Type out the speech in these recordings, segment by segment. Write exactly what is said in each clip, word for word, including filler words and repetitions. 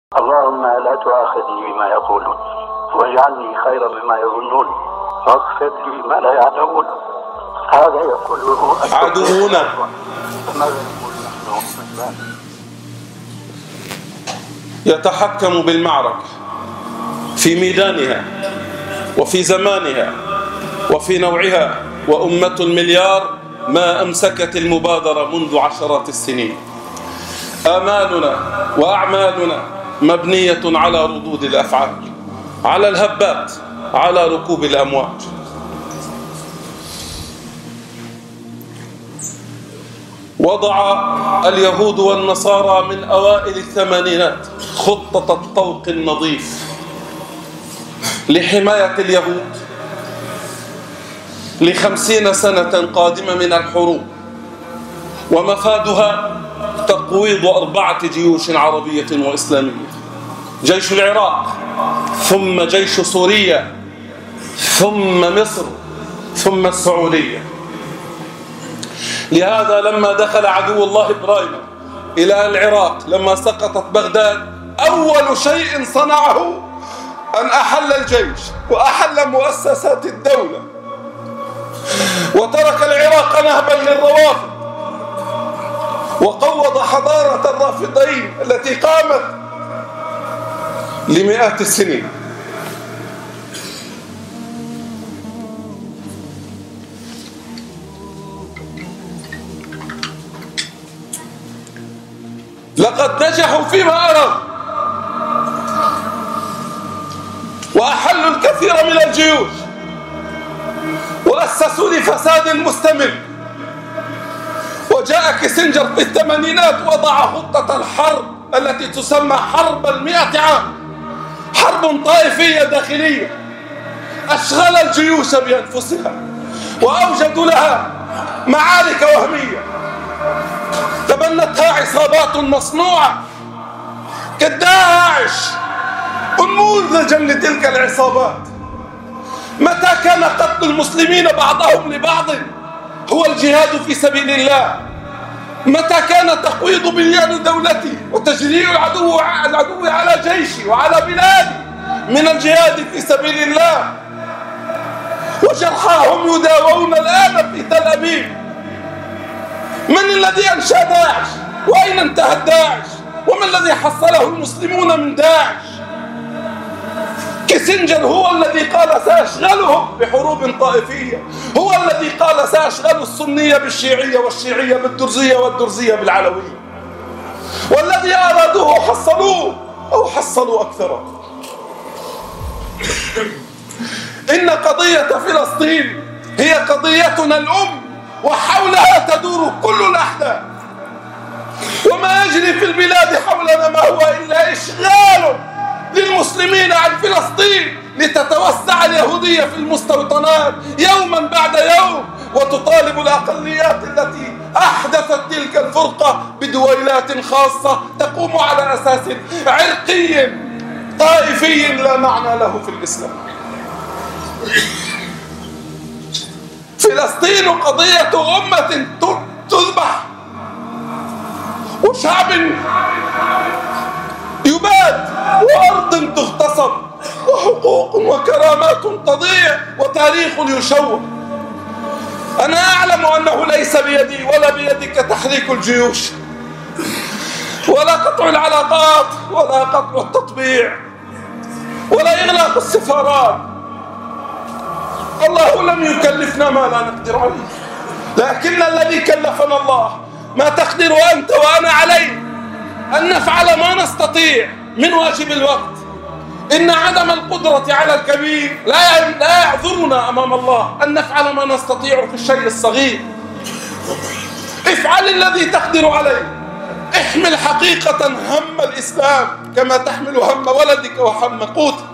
اللهم لا تؤاخذني بما يقولون واجعلني خيرا مما يظنون واغفر لي ما لا يعلمون. هذا يقوله عدونا. يتحكم بالمعركة في ميدانها وفي زمانها وفي نوعها، وأمة المليار ما أمسكت المبادرة منذ عشرات السنين. آمالنا وأعمالنا مبنية على ردود الأفعال، على الهبات، على ركوب الأمواج. وضع اليهود والنصارى من أوائل الثمانينات خطة الطوق النظيف لحماية اليهود لخمسين سنة قادمة من الحروب، ومفادها تقويض أربعة جيوش عربية وإسلامية: جيش العراق، ثم جيش سوريا، ثم مصر، ثم السعودية. لهذا لما دخل عدو الله إبراهيم إلى العراق لما سقطت بغداد، أول شيء صنعه أن أحل الجيش وأحل مؤسسات الدولة، وترك العراق نهبا للروافض، وقوض حضارة الرافضين التي قامت لمئات السنين. لقد نجحوا فيما أرادوا وأحلوا الكثير من الجيوش وأسسوا لفساد مستمر. وجاء كيسنجر في الثمانينات وضع خطة الحرب التي تسمى حرب المئة عام، حرب طائفية داخلية. أشغل الجيوش بأنفسها وأوجدوا لها معارك وهمية تبنتها عصابات مصنوعة كالداعش، انموذجا لتلك العصابات. متى كان قتل المسلمين بعضهم لبعض هو الجهاد في سبيل الله؟ متى كان تقويض بنيان دولتي وتجريء العدو العدو على جيشي وعلى بلادي من الجهاد في سبيل الله؟ وجرحاهم يداوون الآن في تل أبيب. من الذي أنشأ داعش؟ وأين انتهت داعش؟ وما الذي حصله المسلمون من داعش؟ كيسنجر هو الذي قال سأشغلهم بحروب طائفية، هو الذي قال سأشغل السنية بالشيعية والشيعية بالدرزية والدرزية بالعلوية، والذي أرادوه حصلوه أو حصلوا أكثر. إن قضية فلسطين هي قضيتنا الأم، وحولها تدور كل الأحداث، وما يجري في البلاد حولنا ما هو إلا إشغال للمسلمين عن فلسطين لتتوسع اليهودية في المستوطنات يوما بعد يوم، وتطالب الأقليات التي أحدثت تلك الفرقة بدويلات خاصة تقوم على أساس عرقي طائفي لا معنى له في الإسلام. فلسطين قضية أمة تذبح وشعب يباد وأرض تغتصب وحقوق وكرامات تضيع وتاريخ يشوه. أنا أعلم أنه ليس بيدي ولا بيدك تحريك الجيوش ولا قطع العلاقات ولا قطع التطبيع ولا إغلاق السفارات. الله لم يكلفنا ما لا نقدر عليه، لكن الذي كلفنا الله ما تقدر أنت وأنا عليه أن نفعل ما نستطيع من واجب الوقت. إن عدم القدرة على الكبير لا لا يعذرنا أمام الله أن نفعل ما نستطيع في الشيء الصغير. افعل الذي تقدر عليه. احمل حقيقة هم الإسلام كما تحمل هم ولدك وهم قوتك.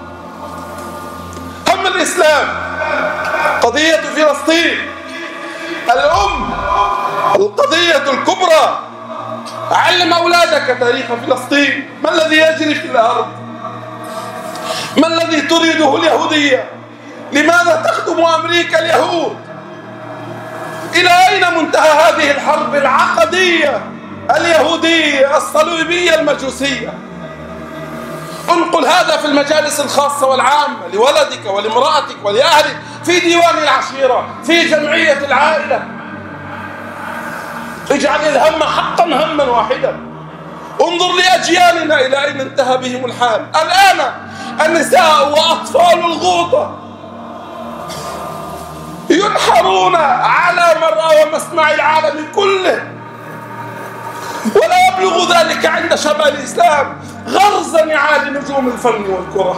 هم الإسلام قضية فلسطين الأم، القضية الكبرى. علم أولادك تاريخ فلسطين. ما الذي يجري في الأرض؟ ما الذي تريده اليهودية؟ لماذا تخدم أمريكا اليهود؟ إلى أين منتهى هذه الحرب العقدية اليهودية الصليبية المجوسية؟ انقل هذا في المجالس الخاصة والعامة لولدك ولامرأتك ولأهلك، في ديوان العشيرة، في جمعية العائلة. اجعل الهم حقا هما واحدا. انظر لأجيالنا إلى أين انتهى بهم الحال. الآن النساء وأطفال الغوطة ينحرون على مرأى ومسمع العالم كله، ولا يبلغ ذلك عند شباب الإسلام غرز نعال نجوم الفن والكرة.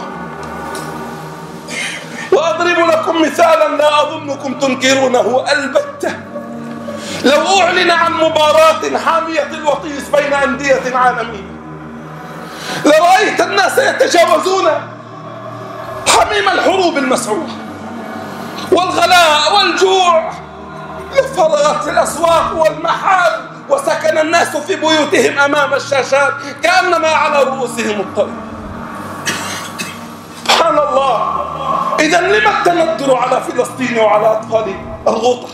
وأضرب لكم مثالا لا أظنكم تنكرونه البتة. لو أعلن عن مباراة حامية الوطيس بين أندية عالمية لرأيت الناس يتجاوزون حميم الحروب المسعورة والغلاء والجوع، لفرغت الأسواق والمحال وسكن الناس في بيوتهم أمام الشاشات كأنما على رؤوسهم الطير. سبحان الله. إذا لما التندر على فلسطين وعلى أطفال الغوطة؟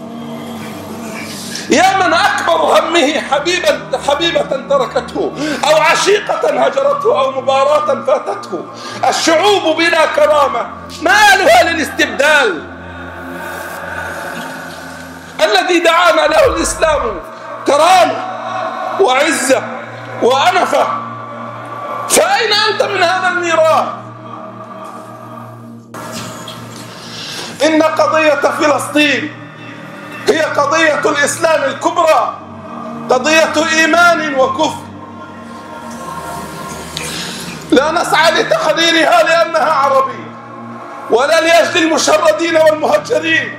يا من أكبر همه حبيبة حبيبة تركته أو عشيقة هجرته أو مباراة فاتته. الشعوب بلا كرامة مالها للاستبدال. الذي دعانا له الإسلام كرامة وعزة وأنفة، فأين أنت من هذا الميراث؟ إن قضية فلسطين هي قضية الإسلام الكبرى، قضية إيمان وكفر. لا نسعى لتحريرها لأنها عربية، ولا لأجل المشردين والمهجرين،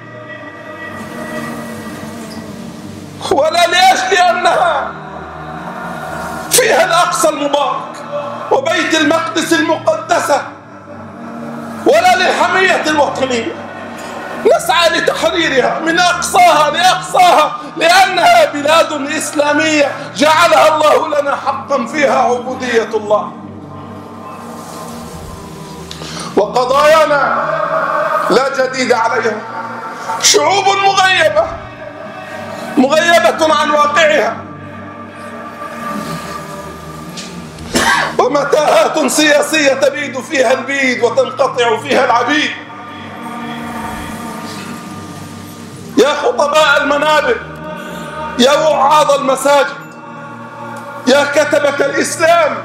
ولا لأجل أنها فيها الأقصى المبارك وبيت المقدس المقدسة، ولا للحمية الوطنية. نسعى لتحريرها من أقصاها لأقصاها، لأنها بلاد إسلامية جعلها الله لنا حقا فيها عبودية الله. وقضايانا لا جديد عليها، شعوب مغيبة مغيبة عن واقعها، ومتاهات سياسية تبيد فيها البيد وتنقطع فيها العبيد. يا خطباء المنابر، يا وعاظ المساجد، يا كتبة الإسلام،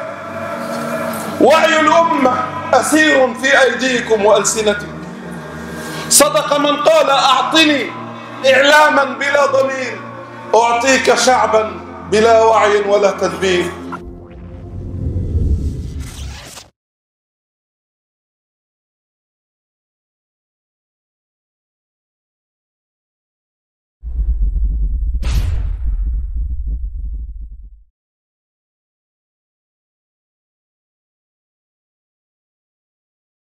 وعي الأمة أسير في أيديكم وألسنتكم. صدق من قال أعطني إعلاما بلا ضمير، أعطيك شعبا بلا وعي ولا تدبير.